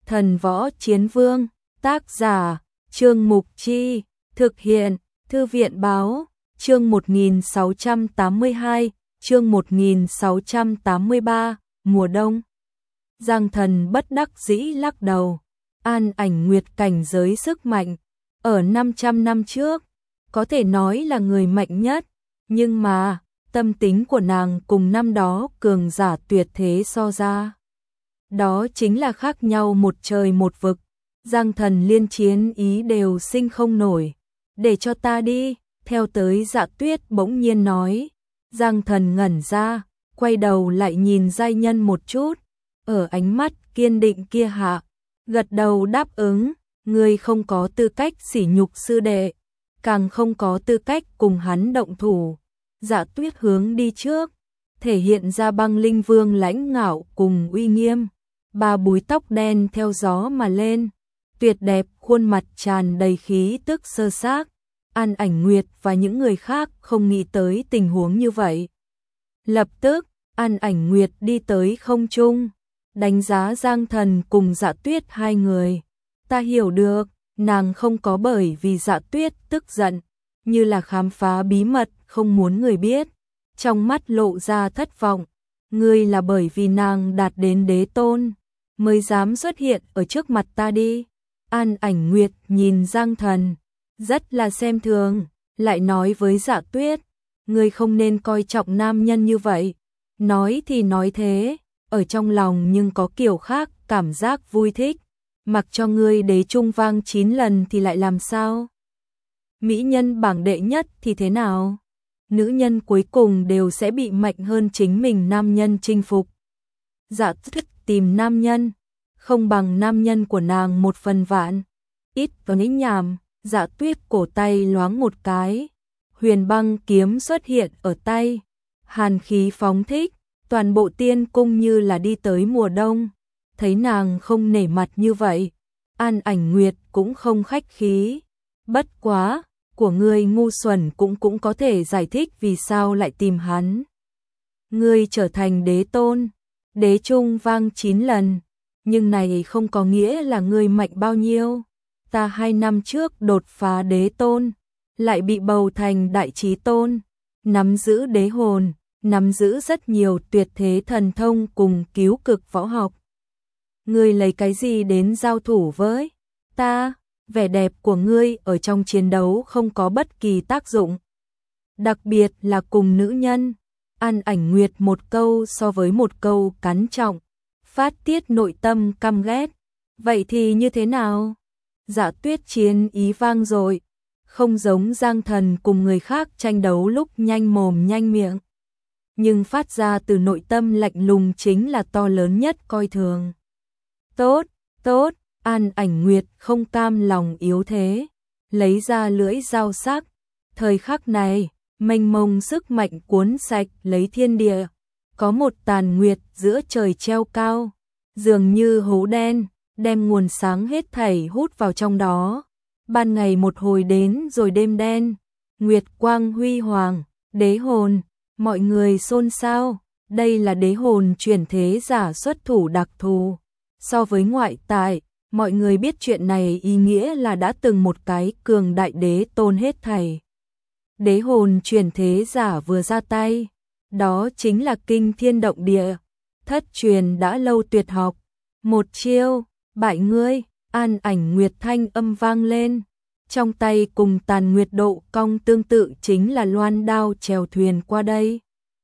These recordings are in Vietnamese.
Thần Võ Chiến Vương, tác giả, Trương Mục Chi, thực hiện, Thư viện Báo, chương 1682, chương 1683, mùa đông. Giang Thần bất đắc dĩ lắc đầu, An Ảnh Nguyệt cảnh giới sức mạnh, ở 500 năm trước, có thể nói là người mạnh nhất, nhưng mà, tâm tính của nàng cùng năm đó cường giả tuyệt thế so ra. Đó chính là khác nhau một trời một vực, Giang Thần liên chiến ý đều sinh không nổi, để cho ta đi, theo tới Dạ Tuyết bỗng nhiên nói. Giang Thần ngẩn ra, quay đầu lại nhìn giai nhân một chút, ở ánh mắt kiên định kia hạ, gật đầu đáp ứng, ngươi không có tư cách sỉ nhục sư đệ, càng không có tư cách cùng hắn động thủ. Dạ Tuyết hướng đi trước, thể hiện ra băng linh vương lãnh ngạo cùng uy nghiêm, ba búi tóc đen theo gió mà lên, tuyệt đẹp khuôn mặt tràn đầy khí tức sơ xác. An Ảnh Nguyệt và những người khác không nghĩ tới tình huống như vậy. Lập tức, An Ảnh Nguyệt đi tới không trung, đánh giá Giang Thần cùng Dạ Tuyết hai người. Ta hiểu được, nàng không có bởi vì Dạ Tuyết tức giận, như là khám phá bí mật không muốn người biết, trong mắt lộ ra thất vọng. Ngươi là bởi vì nàng đạt đến đế tôn, mới dám xuất hiện ở trước mặt ta đi. An Ảnh Nguyệt nhìn Giang Thần, rất là xem thường, lại nói với Dạ Tuyết, ngươi không nên coi trọng nam nhân như vậy. Nói thì nói thế, ở trong lòng nhưng có kiểu khác, cảm giác vui thích. Mặc cho ngươi đế trung vang 9 lần thì lại làm sao? Mỹ nhân bảng đệ nhất thì thế nào? Nữ nhân cuối cùng đều sẽ bị mạnh hơn chính mình nam nhân chinh phục. Dạ Tuyết tìm nam nhân, không bằng nam nhân của nàng 1/1000. Ít có nghĩ nhảm. Dạ Tuyết cổ tay loáng một cái, huyền băng kiếm xuất hiện ở tay, hàn khí phóng thích, toàn bộ tiên cung như là đi tới mùa đông. Thấy nàng không nể mặt như vậy, An Ảnh Nguyệt cũng không khách khí. Bất quá, của ngươi ngu xuẩn cũng có thể giải thích vì sao lại tìm hắn. Ngươi trở thành đế tôn, đế trung vang 9 lần, nhưng này không có nghĩa là ngươi mạnh bao nhiêu. Ta 2 năm trước đột phá đế tôn, lại bị bầu thành đại chí tôn, nắm giữ đế hồn, nắm giữ rất nhiều tuyệt thế thần thông cùng cứu cực võ học. Ngươi lấy cái gì đến giao thủ với ta? Vẻ đẹp của ngươi ở trong chiến đấu không có bất kỳ tác dụng, đặc biệt là cùng nữ nhân. An Ảnh Nguyệt một câu so với một câu cắn trọng, phát tiết nội tâm căm ghét. Vậy thì như thế nào? Dạ Tuyết chiến ý vang dội, không giống Giang Thần cùng người khác tranh đấu lúc nhanh mồm nhanh miệng, nhưng phát ra từ nội tâm lạnh lùng chính là to lớn nhất coi thường. Tốt, tốt, An Ảnh Nguyệt không cam lòng yếu thế, lấy ra lưỡi dao sắc. Thời khắc này, mênh mông sức mạnh cuốn sạch lấy thiên địa, có một tàn nguyệt giữa trời treo cao, dường như hố đen, đem nguồn sáng hết thảy hút vào trong đó. Ban ngày một hồi đến rồi đêm đen, nguyệt quang huy hoàng, đế hồn, mọi người xôn xao, đây là đế hồn chuyển thế giả xuất thủ đặc thù. So với ngoại tại, mọi người biết chuyện này ý nghĩa là đã từng một cái cường đại đế tôn hết thảy. Đế hồn chuyển thế giả vừa ra tay, đó chính là kinh thiên động địa, thất truyền đã lâu tuyệt học, một chiêu bại ngươi. An Ảnh Nguyệt thanh âm vang lên, trong tay cùng tàn nguyệt độ cong tương tự chính là loan đao chèo thuyền qua đây.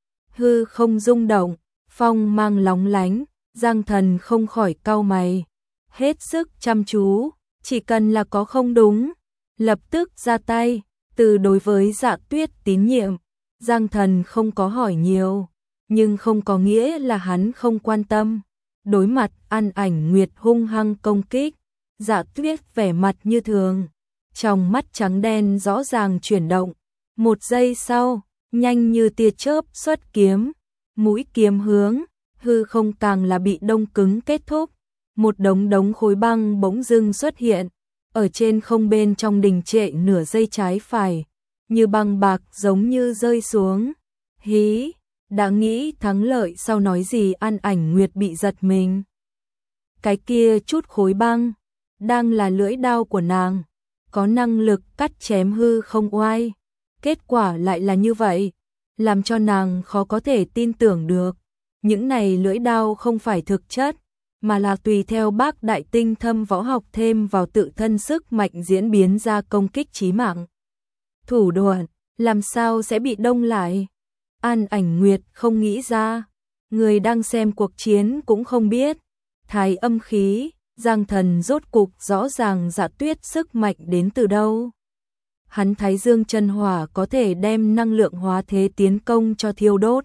Hư không rung động, phong mang lóng lánh, Giang Thần không khỏi cau mày, hết sức chăm chú, chỉ cần là có không đúng, lập tức ra tay. Từ đối với Dạ Tuyết tín nhiệm, Giang Thần không có hỏi nhiều, nhưng không có nghĩa là hắn không quan tâm. Đối mặt An Ảnh Nguyệt hung hăng công kích, Dạ Tuyết vẻ mặt như thường, trong mắt trắng đen rõ ràng chuyển động. Một giây sau, nhanh như tia chớp xuất kiếm, mũi kiếm hướng hư không càng là bị đông cứng kết thúc. Một đống khối băng bỗng dưng xuất hiện, ở trên không bên trong đình trệ nửa giây trái phải, như băng bạc giống như rơi xuống. Hí, đã nghĩ thắng lợi sau nói gì? An Ảnh Nguyệt bị giật mình. cái kia chút khối băng, đang là lưỡi đao của nàng, có năng lực cắt chém hư không oai. Kết quả lại là như vậy, làm cho nàng khó có thể tin tưởng được. Những này lưỡi đao không phải thực chất, mà là tùy theo Bác Đại tinh thâm võ học thêm vào tự thân sức mạnh diễn biến ra công kích chí mạng. Thủ đoạn, làm sao sẽ bị đông lại? An Ảnh Nguyệt không nghĩ ra, người đang xem cuộc chiến cũng không biết. Thái âm khí, Giang Thần rốt cục rõ ràng Dạ Tuyết sức mạnh đến từ đâu. Hắn Thái Dương chân hỏa có thể đem năng lượng hóa thế tiến công cho thiêu đốt.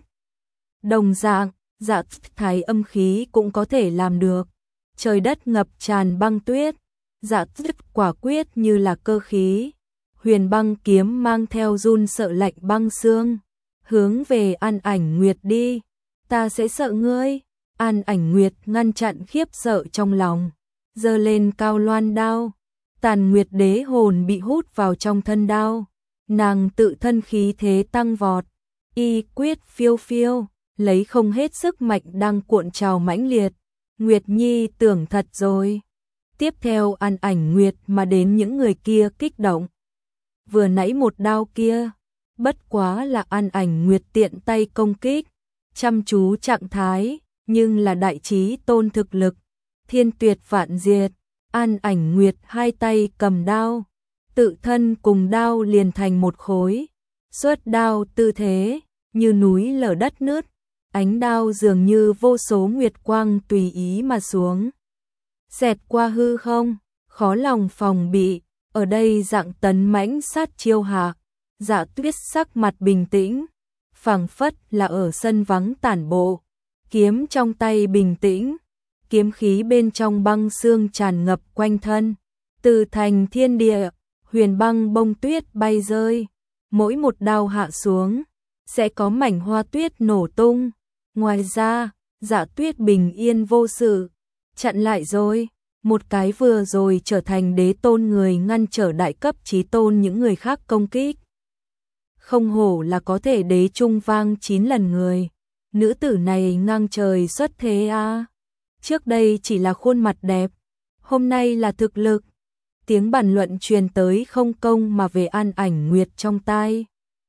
Đồng dạng, Dạ Thái âm khí cũng có thể làm được. Trời đất ngập tràn băng tuyết, Dạ Tuyết quả quyết như là cơ khí. Huyền băng kiếm mang theo run sợ lạnh băng xương, hướng về An Ảnh Nguyệt đi. Ta sẽ sợ ngươi. An Ảnh Nguyệt ngăn chặn khiếp sợ trong lòng, giơ lên cao loan đao. Tàn Nguyệt đế hồn bị hút vào trong thân đao, nàng tự thân khí thế tăng vọt, y quyết phiêu phiêu, lấy không hết sức mạnh đang cuộn trào mãnh liệt. Nguyệt Nhi tưởng thật rồi. Tiếp theo An Ảnh Nguyệt mà đến những người kia kích động. Vừa nãy một đao kia, bất quá là An Ảnh Nguyệt tiện tay công kích, chăm chú trạng thái, nhưng là đại chí tôn thực lực, thiên tuyệt vạn diệt. An Ảnh Nguyệt hai tay cầm đao, tự thân cùng đao liền thành một khối, xuất đao tư thế, như núi lở đất nứt, ánh đao dường như vô số nguyệt quang tùy ý mà xuống. Xẹt qua hư không, khó lòng phòng bị, ở đây dạng tấn mãnh sát chiêu hạ, Dạ Tuyết sắc mặt bình tĩnh, phảng phất là ở sân vắng tản bộ, kiếm trong tay bình tĩnh. Kiếm khí bên trong băng xương tràn ngập quanh thân, từ thành thiên địa, huyền băng bông tuyết bay rơi, mỗi một đao hạ xuống, sẽ có mảnh hoa tuyết nổ tung. Ngoài ra, Dạ Tuyết bình yên vô sự, chặn lại rồi, một cái vừa rồi trở thành đế tôn người ngăn trở đại cấp chí tôn những người khác công kích. Không hổ là có thể đế trung vang 9 lần người, nữ tử này ngang trời xuất thế a. Trước đây chỉ là khuôn mặt đẹp, hôm nay là thực lực. Tiếng bàn luận truyền tới không công mà về An Ảnh Nguyệt trong tai.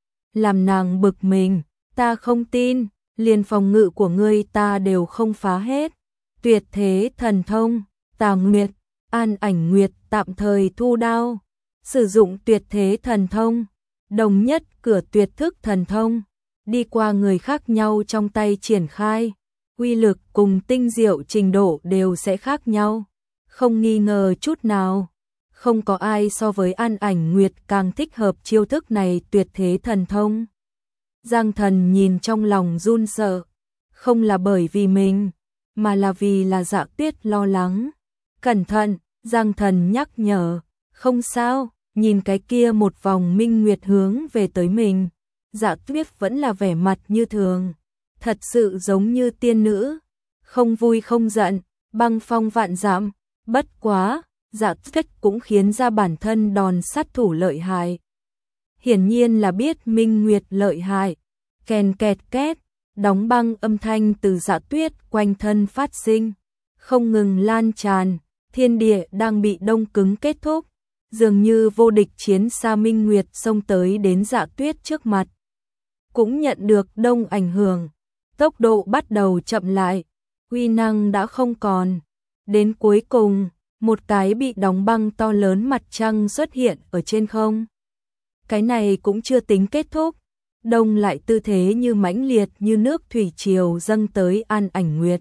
Làm nàng bực mình, ta không tin, liền phòng ngự của ngươi ta đều không phá hết. Tuyệt thế thần thông, Tà Nguyệt, An Ảnh Nguyệt tạm thời thu đao, sử dụng tuyệt thế thần thông, đồng nhất cửa tuyệt thức thần thông, đi qua người khác nhau trong tay triển khai. Uy lực cùng tinh diệu trình độ đều sẽ khác nhau, không nghi ngờ chút nào. Không có ai so với An Ảnh Nguyệt càng thích hợp chiêu thức này tuyệt thế thần thông. Giang Thần nhìn trong lòng run sợ, không là bởi vì mình, mà là vì là Dạ Tuyết lo lắng. Cẩn thận, Giang Thần nhắc nhở, không sao, nhìn cái kia một vòng minh nguyệt hướng về tới mình. Dạ Tuyết vẫn là vẻ mặt như thường. Thật sự giống như tiên nữ, không vui không giận, băng phong vạn dặm. Bất quá, Dạ Tuyết cũng khiến ra bản thân đòn sát thủ lợi hại. Hiển nhiên là biết minh nguyệt lợi hại. Kèn kẹt két, đóng băng âm thanh từ Dạ Tuyết quanh thân phát sinh, không ngừng lan tràn. Thiên địa đang bị đông cứng kết thúc, dường như vô địch chiến xa minh nguyệt xông tới đến Dạ Tuyết trước mặt. Cũng nhận được đông ảnh hưởng, tốc độ bắt đầu chậm lại, uy năng đã không còn. Đến cuối cùng, một cái bị đóng băng to lớn mặt trăng xuất hiện ở trên không. Cái này cũng chưa tính kết thúc, đông lại tư thế như mãnh liệt như nước thủy triều dâng tới An Ảnh Nguyệt.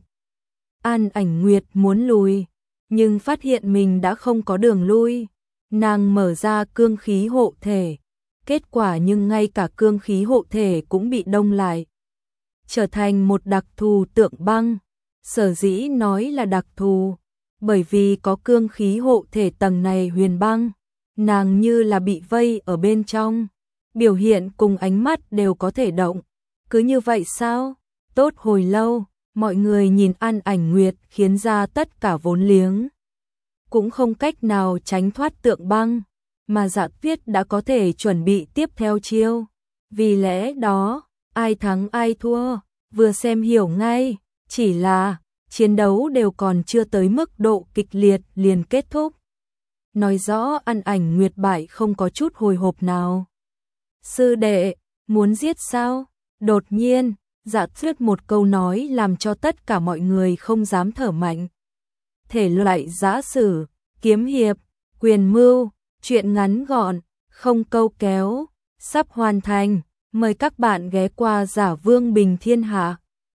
An Ảnh Nguyệt muốn lùi, nhưng phát hiện mình đã không có đường lui. Nàng mở ra cương khí hộ thể, kết quả nhưng ngay cả cương khí hộ thể cũng bị đông lại, trở thành một đặc thù tượng băng. Sở dĩ nói là đặc thù, bởi vì có cương khí hộ thể tầng này huyền băng, nàng như là bị vây ở bên trong, biểu hiện cùng ánh mắt đều có thể động. Cứ như vậy sao? Tốt hồi lâu, mọi người nhìn An Ảnh Nguyệt khiến ra tất cả vốn liếng, cũng không cách nào tránh thoát tượng băng, mà Dạ Tuyết đã có thể chuẩn bị tiếp theo chiêu. Vì lẽ đó, ai thắng ai thua, vừa xem hiểu ngay, chỉ chiến đấu đều còn chưa tới mức độ kịch liệt liền kết thúc. Nói rõ An Ảnh Nguyệt bại không có chút hồi hộp nào. Sư đệ, muốn giết sao? Đột nhiên, Dạ Thuyết một câu nói làm cho tất cả mọi người không dám thở mạnh. Thể loại giã sử, kiếm hiệp, quyền mưu, truyện ngắn gọn, không câu kéo, sắp hoàn thành. Mời các bạn ghé qua Giả Vương Bình Thiên Hạ.